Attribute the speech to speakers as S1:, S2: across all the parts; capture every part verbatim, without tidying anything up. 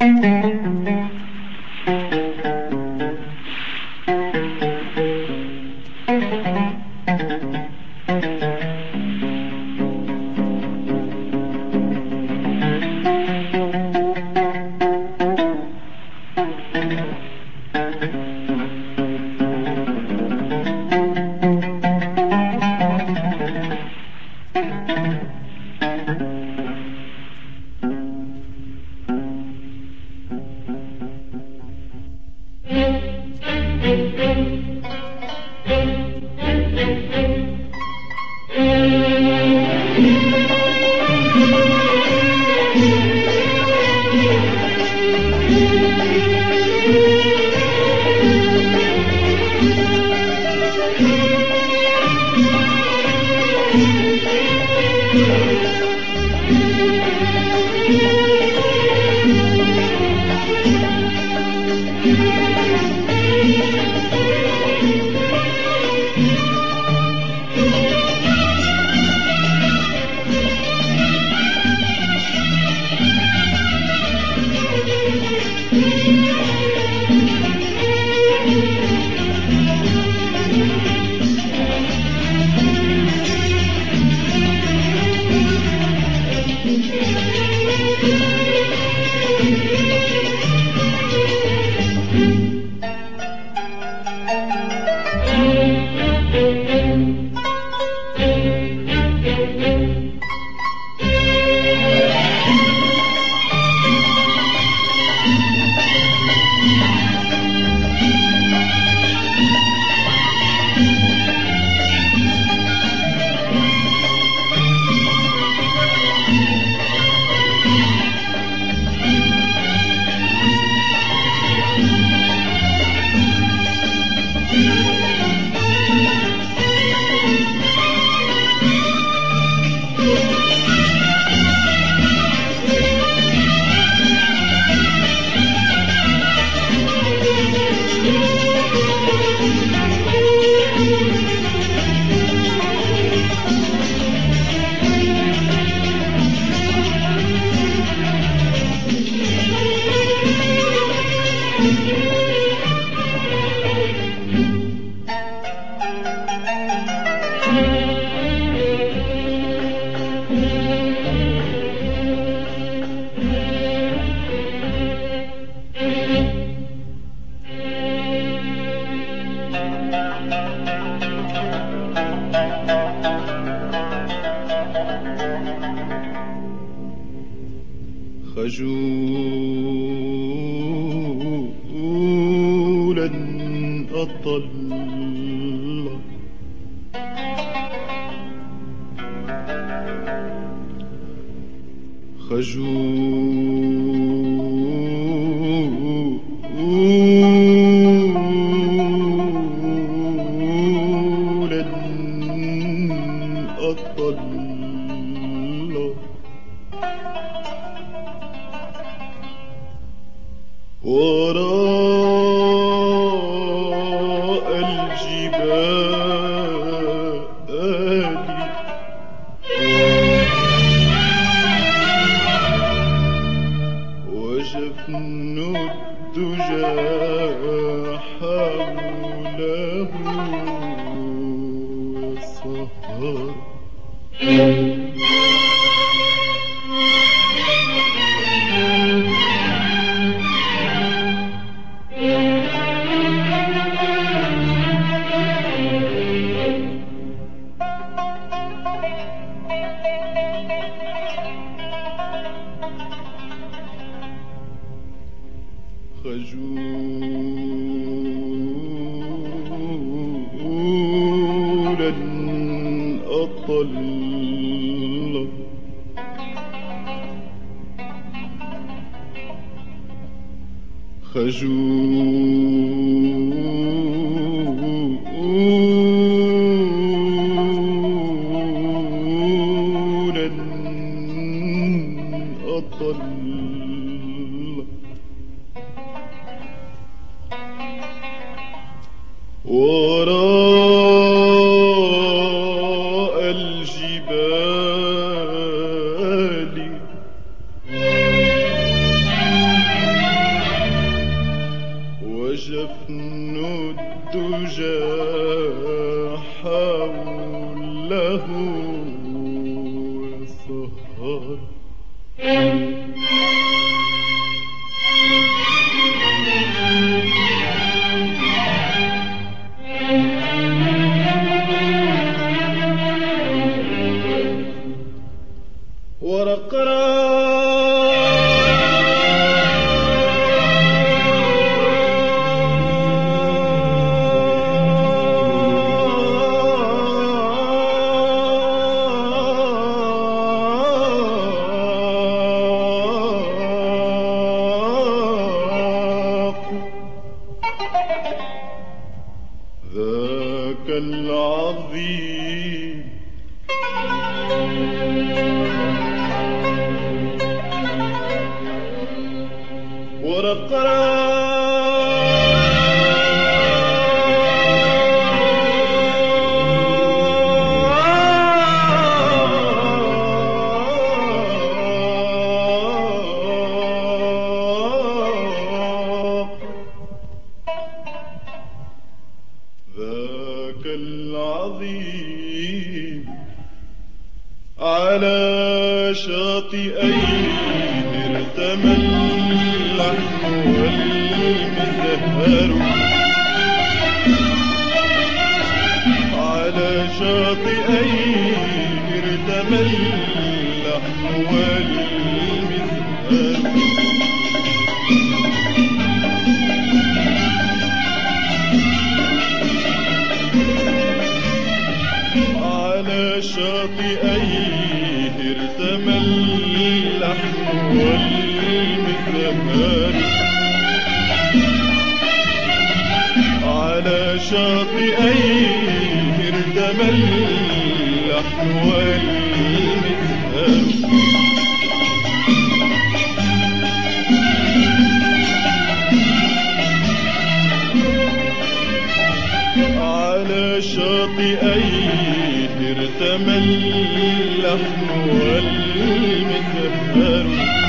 S1: خجولا أطل خجولا أطل وراء الجبال وجفن الدجى حوله سهر خجولا أطل خجولا أطل وراء الجبال الدجى حوله سهر. ذاك العظيم ورقراق ذاك العظيم على شاطئين ارتمى اللحم والمزهر. على شاطئين ارتمى اللحم والمزهر. على شاطئيه ارتمى اللحم والمزهر. على شاطئيه ارتمى اللحم والمزهر. على شاطئيه ارتمى اللحم والمزهر.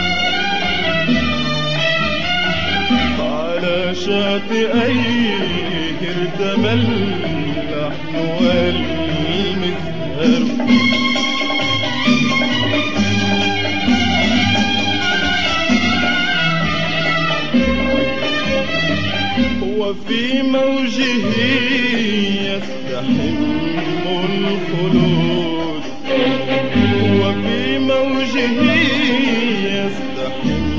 S1: على شاطئيه ارتمى اللحم والمزهر. وفي موجه يستحم الخلود. وفي موجه يستحم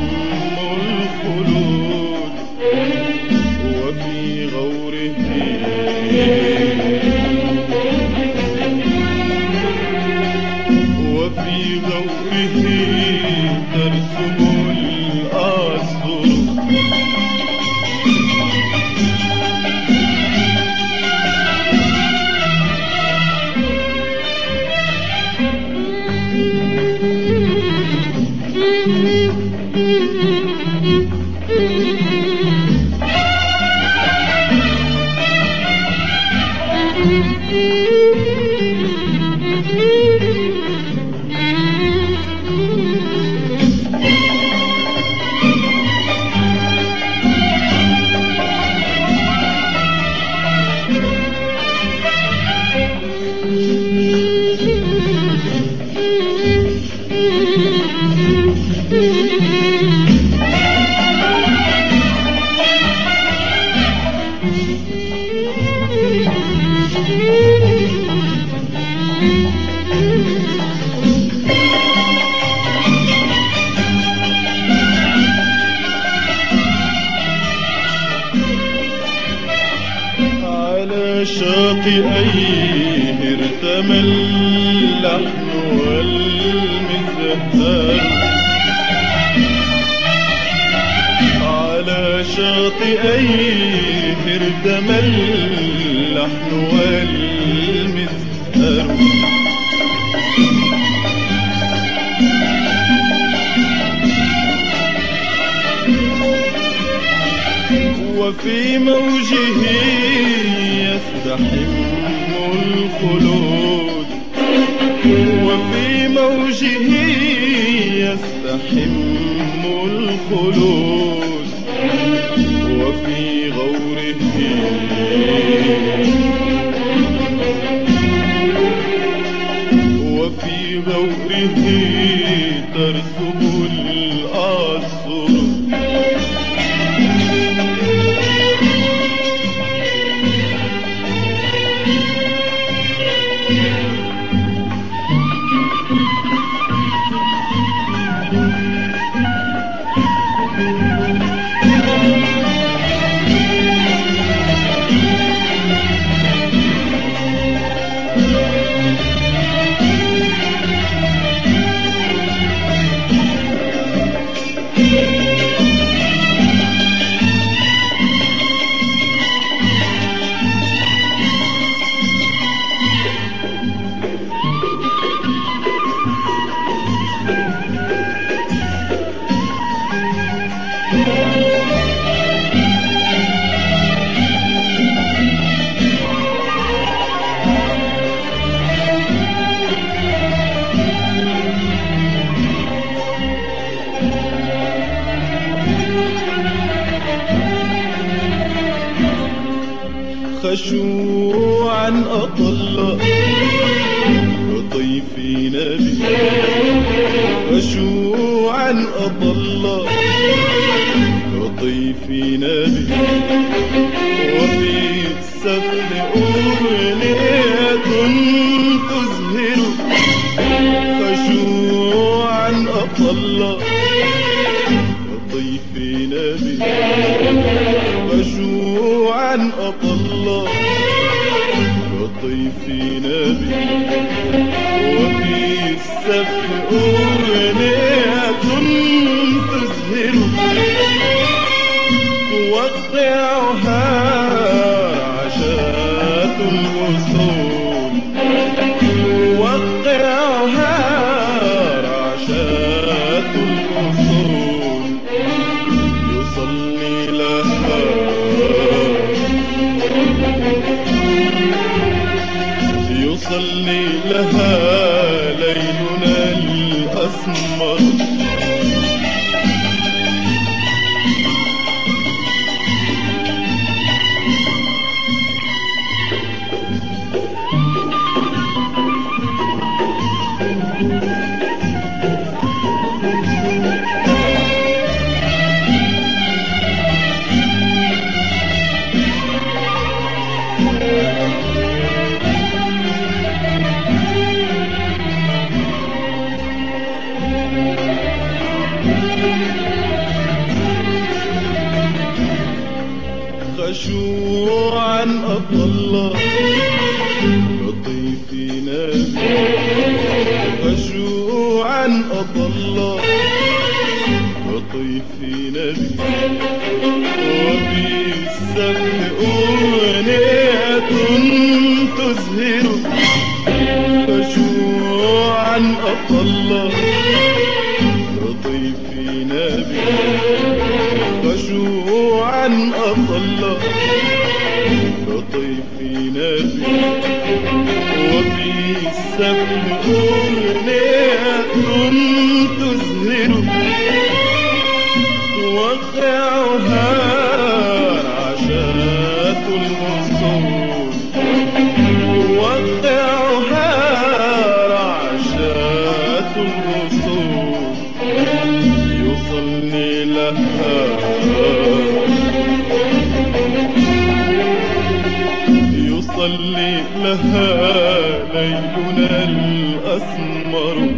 S1: الخلود. وفي غوره وفي غوره ترسم الأسر. على شاطئيه ارتمى اللحم والمزهر. على شاطئيه ارتمى اللحم والمزهر. وفي موجه يستحم الخلود. وفي موجه يستحم الخلود. وفي غوره غوره ترسب الأعصر. خشوعا أطل طيفي نبي، خشوعا أطل طيفي نبي، وفي السفل أغنية تزهر. خشوعا أطل طيفي نبي، خشوعا أطل طيفي نبي، وفي السفل أغنية تزهر. توقعها عشاة الوصول، توقعها عشاة الوصول. يصلي لها يصلي لها ليلنا الأسمر. خشوعا أطل طيفي نبي، خشوعا أطل طيفي نبي، وفي السفل أغنية تزهر. خشوعا أطل طيفي نبي، خشوعا أطل طيفي نبي، وفي السفل أغنية تزهر. توقعها عشاة الوصول، توقعها عشاة الوصول. يصلي لها يصلي لها ليلنا الأسمر.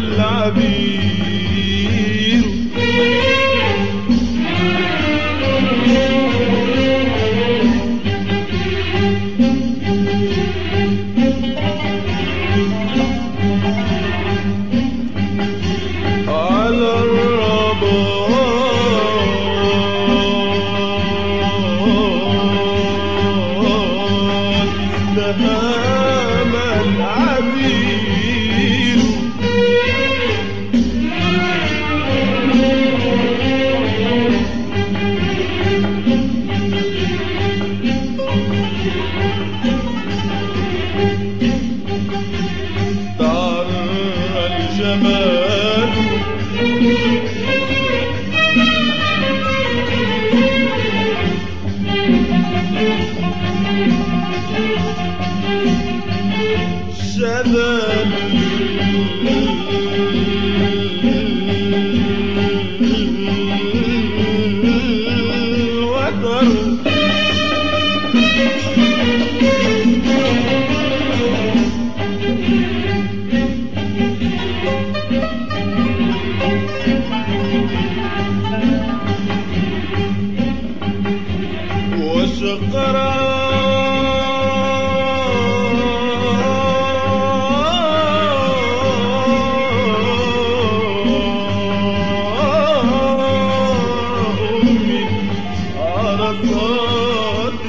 S1: العبير على الرباط استهام العبير دار الجمال شذا الوتر وشقراء من عرصات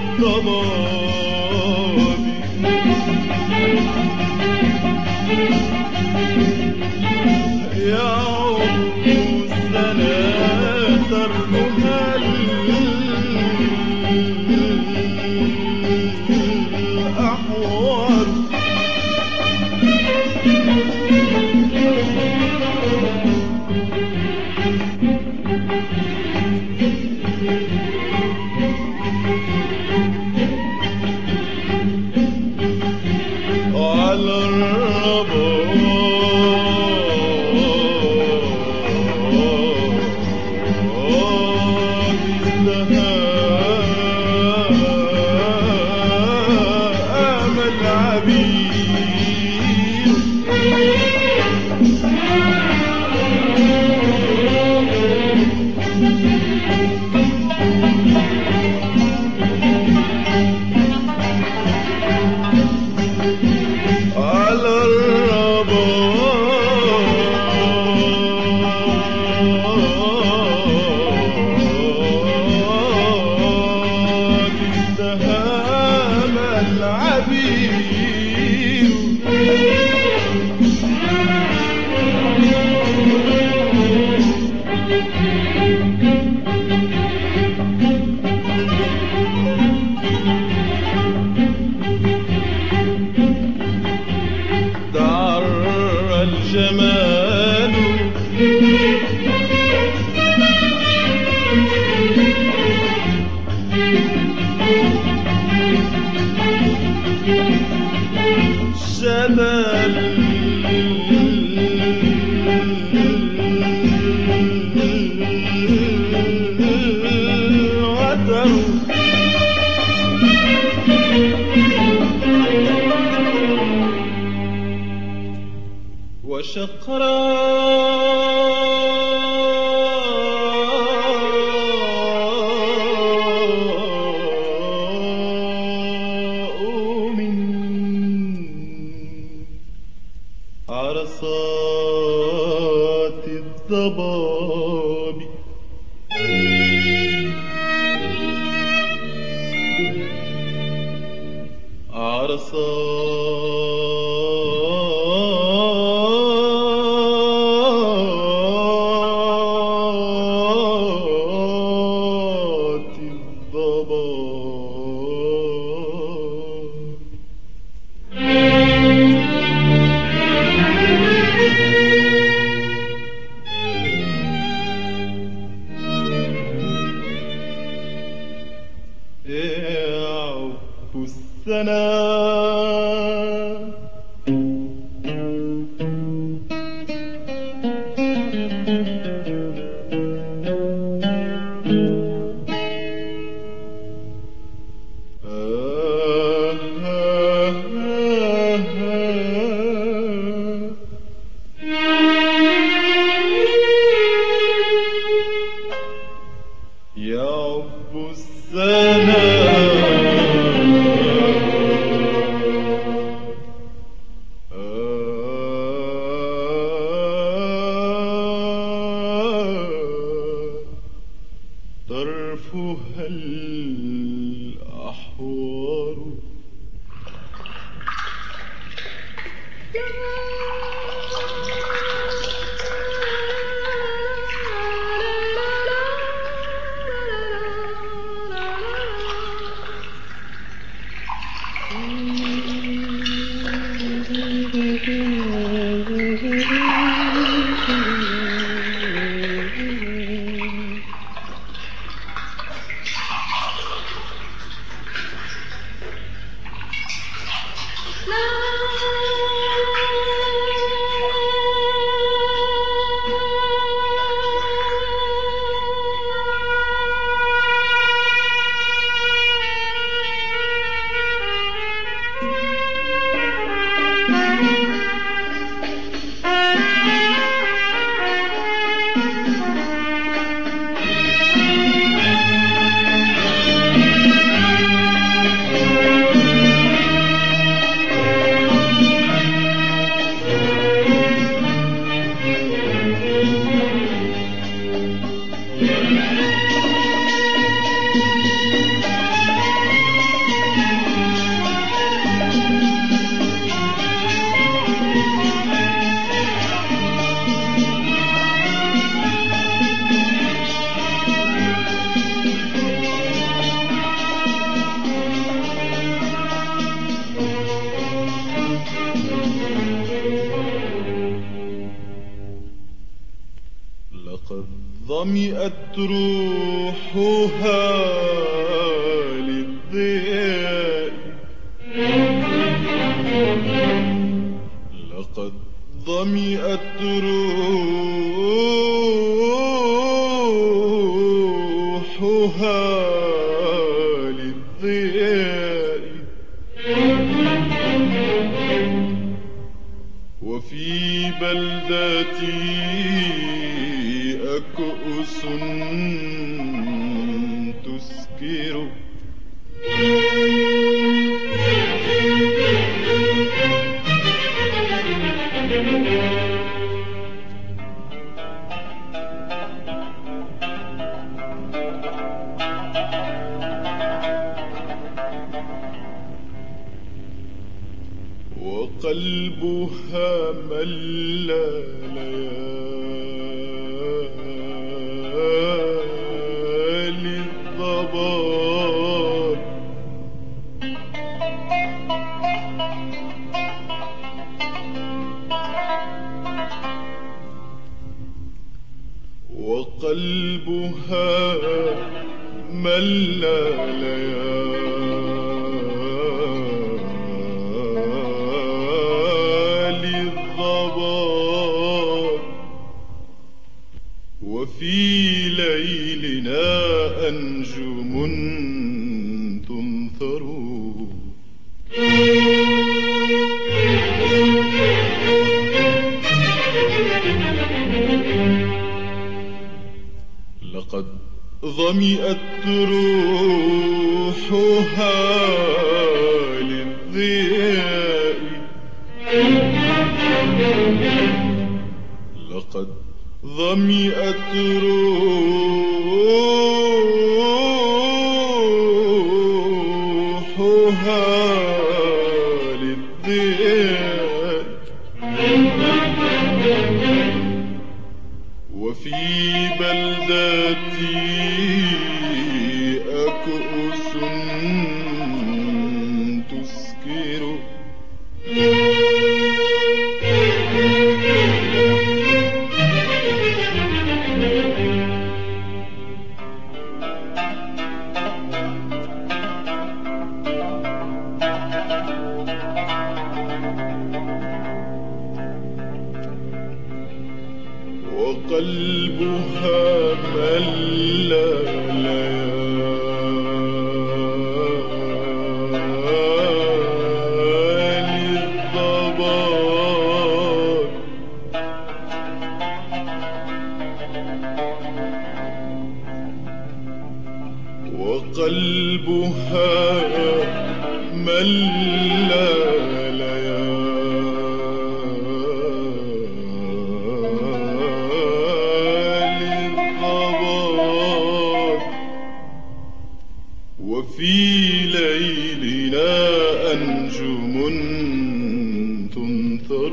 S1: الضباب يعود السنة ترنها الأحوار على الرباط استهام العبير على الرباط استهام العبير دار الجمال شذا الوتر وشقراء من عرصات الضباب عرصات الضباب لقد ظمئت روحها للضياء، لقد ظمئت روحها للضياء، وفي بلدتي كؤوس تسكر، وقلبها مل ليالي الضباب، وقلبها مل ليالي الضباب، وفي ليلنا أنجم تنثر، لقد ظمئت روحها للضياء، لقد ظمئت روحها للضياء، وفي بلدتي كؤوس تسكر، وقلبها مل ليالي الضباب، وقلبها مل وفي ليلنا أنجم تنثر.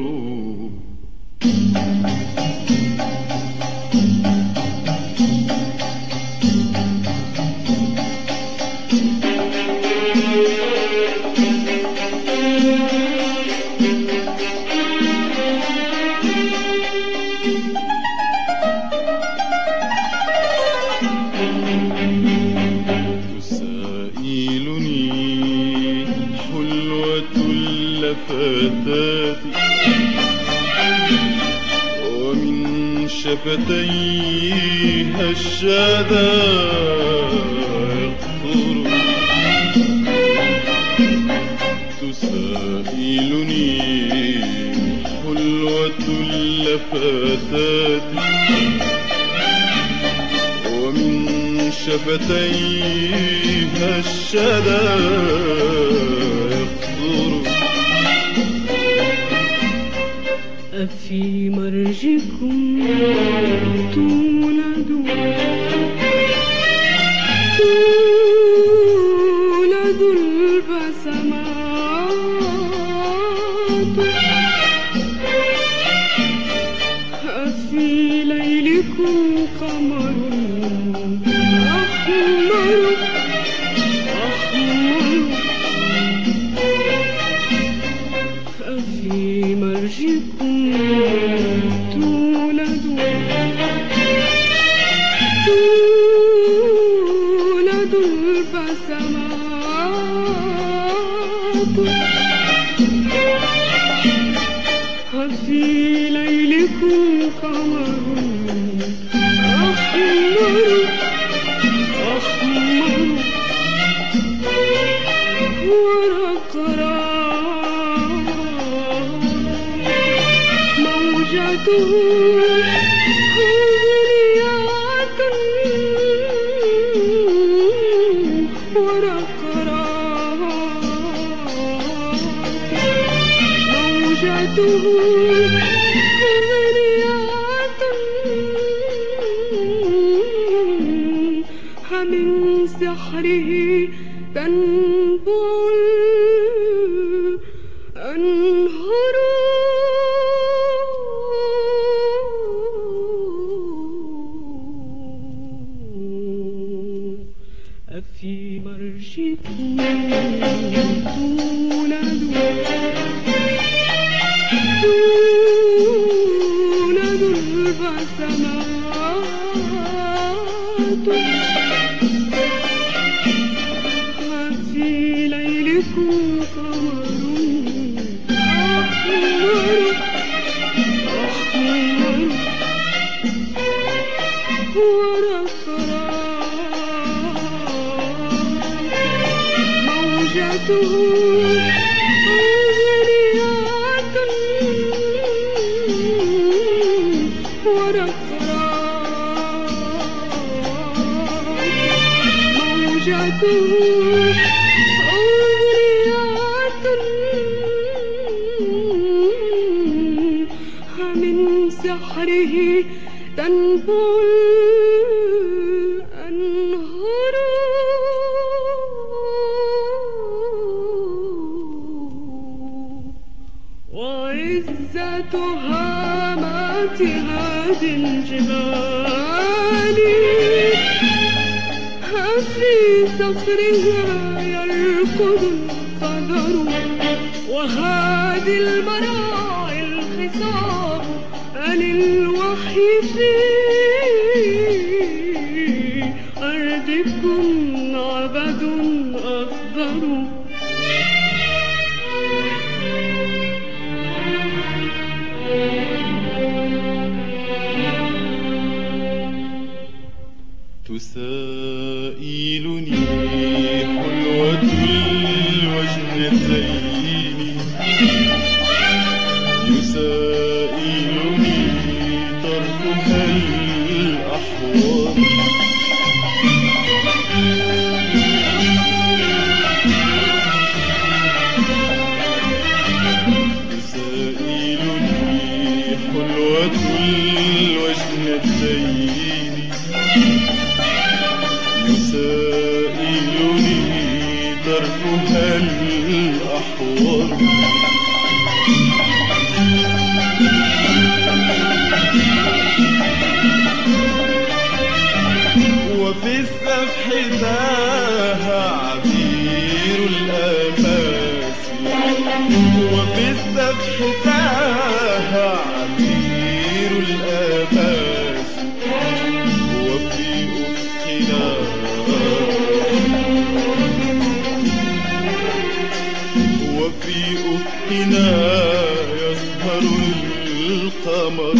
S1: فتاتي ومن شفتيها الشذا يقطر، تسائلني حلوة اللفتات ومن شفتيها الشدى يقصر.
S2: أفي مرجكم تولد تولد البسمات أفي ليلكم قمر أحمر أحمر أفي مرجكم تولد تولد البسمات أفي ليلكم قمر أحمر أحمر ورقراء موجته حزنيات ورقراء موجته من سحره تنبع الأنهار. أفي مرجكم تولد تولد البسمات في ليلكم قمر أحمر أحمر ورقراء موجته حزنيات ورقراء موجته من سحره تنبع الأنهار. وعزة هامات هذه الجبال في صخرها يركض القدر. وهذه المراعي الخصاب عن الوحي في أرضكم عبد أخضر.
S1: تسائلني حلوة الوجنتين يسائلني طرفها الأحوار. تسائلني حلوة الوجنتين يسائلني طرفها الأحوار. وفي السفح تاها عبير الآفاس. وفي السفح تاها عبير الآفاس. وفي أفقنا وفي أفقنا يسهر القمر.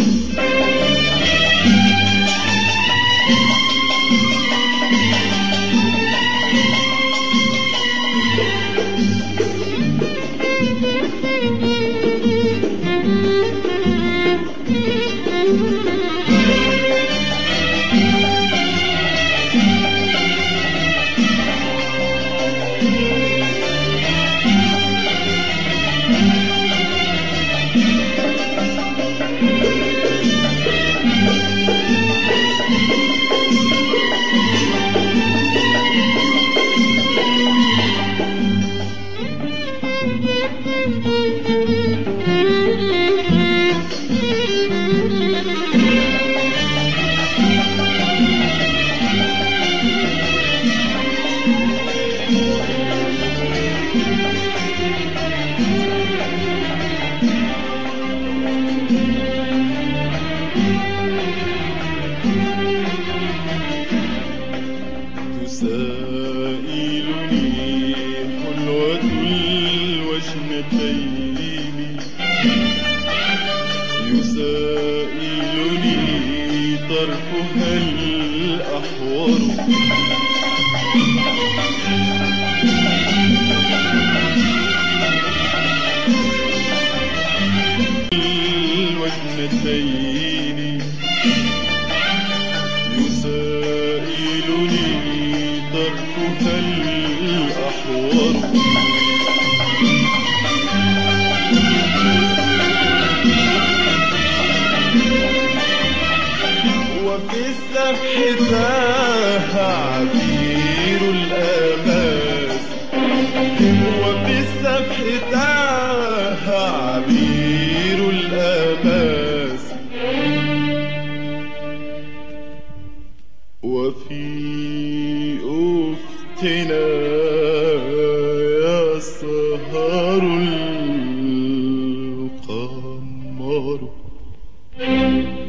S1: يسائلني طرفها الأحور الوجنتين يسائلني طرفها الأحور وفي السفح تاه عبير الآماس وفي السفح تاه عبير الآماس وفي أفتنا يسهر القمر